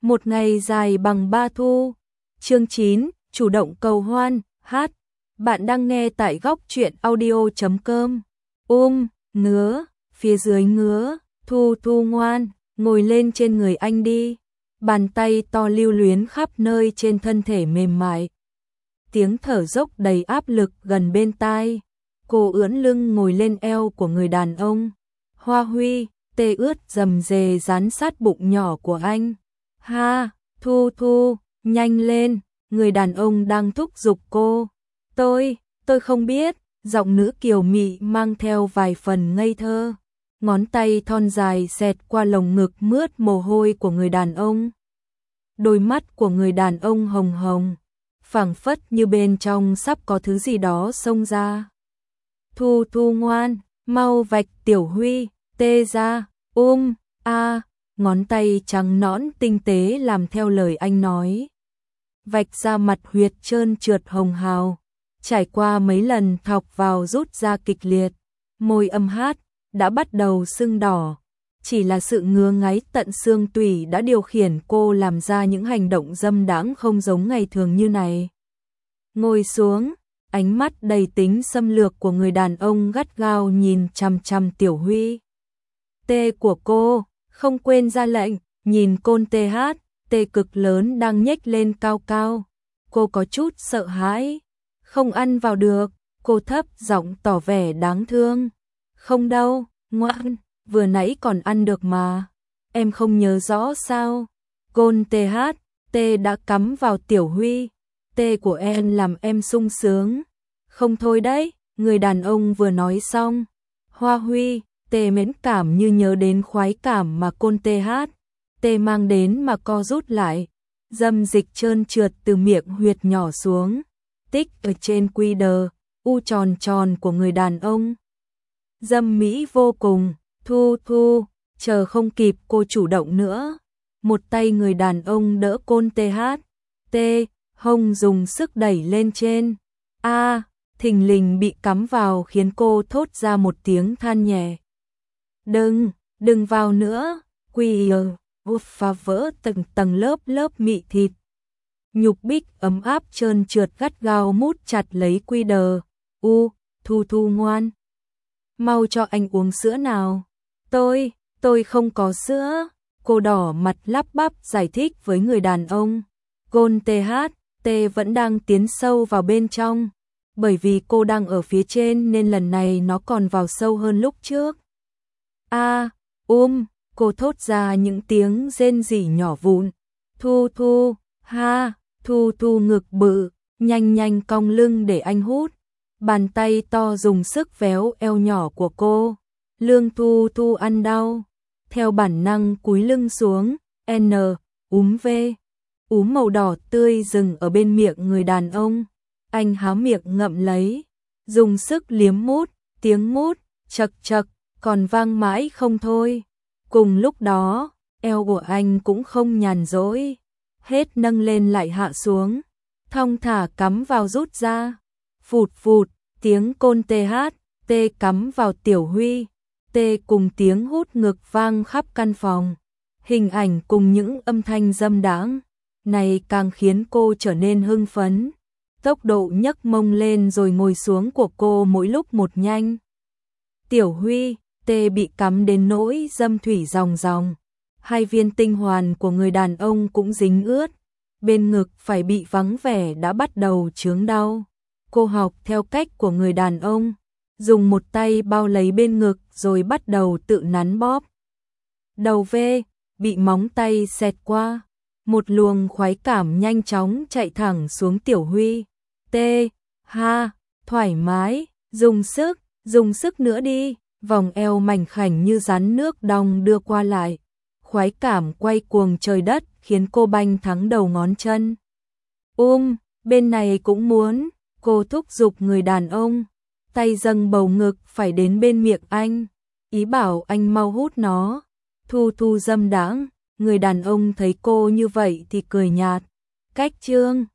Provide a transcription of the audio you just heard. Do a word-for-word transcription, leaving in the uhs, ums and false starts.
Một ngày dài bằng ba thu. Chương chín, chủ động cầu hoan, hát. Bạn đang nghe tại góc truyện audio chấm com. Um, ngứa, phía dưới ngứa, Thu Thu ngoan, ngồi lên trên người anh đi. Bàn tay to lưu luyến khắp nơi trên thân thể mềm mại. Tiếng thở dốc đầy áp lực gần bên tai. Cô ưỡn lưng ngồi lên eo của người đàn ông. Hoa Huy, tê ướt rầm rề dán sát bụng nhỏ của anh. Ha, Thu Thu, nhanh lên, người đàn ông đang thúc giục cô. Tôi, tôi không biết, giọng nữ kiều mị mang theo vài phần ngây thơ. Ngón tay thon dài xẹt qua lồng ngực mướt mồ hôi của người đàn ông. Đôi mắt của người đàn ông hồng hồng, phảng phất như bên trong sắp có thứ gì đó xông ra. Thu Thu ngoan, mau vạch Tiểu Huy, tê ra, um, a, ngón tay trắng nõn tinh tế làm theo lời anh nói. Vạch ra mặt huyệt trơn trượt hồng hào, trải qua mấy lần thọc vào rút ra kịch liệt, môi âm hát đã bắt đầu sưng đỏ. Chỉ là sự ngứa ngáy tận xương tủy đã điều khiển cô làm ra những hành động dâm đãng không giống ngày thường như này. Ngồi xuống, ánh mắt đầy tính xâm lược của người đàn ông gắt gao nhìn chằm chằm Tiểu Huy. Tê của cô, không quên ra lệnh, nhìn côn tê hát, tê cực lớn đang nhếch lên cao cao. Cô có chút sợ hãi, không ăn vào được, cô thấp giọng tỏ vẻ đáng thương. Không đâu, ngoan, vừa nãy còn ăn được mà, em không nhớ rõ sao. Côn tê hát, tê đã cắm vào Tiểu Huy, tê của em làm em sung sướng. Không thôi đấy, người đàn ông vừa nói xong. Hoa Huy, tê mẫn cảm như nhớ đến khoái cảm mà côn tê hát, tê mang đến mà co rút lại. Dâm dịch trơn trượt từ miệng huyệt nhỏ xuống, tích ở trên quy đờ, u tròn tròn của người đàn ông. Dâm mỹ vô cùng. Thu Thu, chờ không kịp cô chủ động nữa. Một tay người đàn ông đỡ côn tê hát, tê, hông dùng sức đẩy lên trên. A, thình lình bị cắm vào khiến cô thốt ra một tiếng than nhẹ. Đừng, đừng vào nữa, quy ờ, vụt phá vỡ từng tầng lớp lớp mị thịt. Nhục bích ấm áp trơn trượt gắt gao mút chặt lấy quy đờ. U, Thu Thu ngoan, mau cho anh uống sữa nào. Tôi, tôi không có sữa. Cô đỏ mặt lắp bắp giải thích với người đàn ông. Côn tê hát, tê vẫn đang tiến sâu vào bên trong. Bởi vì cô đang ở phía trên nên lần này nó còn vào sâu hơn lúc trước. A, um, cô thốt ra những tiếng rên rỉ nhỏ vụn. Thu Thu, ha, Thu Thu ngực bự, nhanh nhanh cong lưng để anh hút. Bàn tay to dùng sức véo eo nhỏ của cô. Lương Thu Thu ăn đau, theo bản năng cúi lưng xuống. N, úm v, úm màu đỏ tươi dừng ở bên miệng người đàn ông. Anh há miệng ngậm lấy, dùng sức liếm mút, tiếng mút chật chật còn vang mãi không thôi. Cùng lúc đó, eo của anh cũng không nhàn rỗi, hết nâng lên lại hạ xuống, thong thả cắm vào rút ra. Phụt phụt, tiếng côn tê hát, tê cắm vào Tiểu Huy, tê cùng tiếng hút ngực vang khắp căn phòng. Hình ảnh cùng những âm thanh dâm đãng này càng khiến cô trở nên hưng phấn. Tốc độ nhấc mông lên rồi ngồi xuống của cô mỗi lúc một nhanh. Tiểu Huy, tê bị cắm đến nỗi dâm thủy ròng ròng. Hai viên tinh hoàn của người đàn ông cũng dính ướt. Bên ngực phải bị vắng vẻ đã bắt đầu chướng đau. Cô học theo cách của người đàn ông, dùng một tay bao lấy bên ngực rồi bắt đầu tự nắn bóp. Đầu V, bị móng tay xẹt qua. Một luồng khoái cảm nhanh chóng chạy thẳng xuống Tiểu Huy. T, ha, thoải mái, dùng sức, dùng sức nữa đi. Vòng eo mảnh khảnh như rắn nước đong đưa qua lại. Khoái cảm quay cuồng trời đất khiến cô banh thắng đầu ngón chân. Um, bên này cũng muốn. Cô thúc giục người đàn ông, tay dâng bầu ngực phải đến bên miệng anh, ý bảo anh mau hút nó. Thu Thu dâm đãng, người đàn ông thấy cô như vậy thì cười nhạt. Cách chương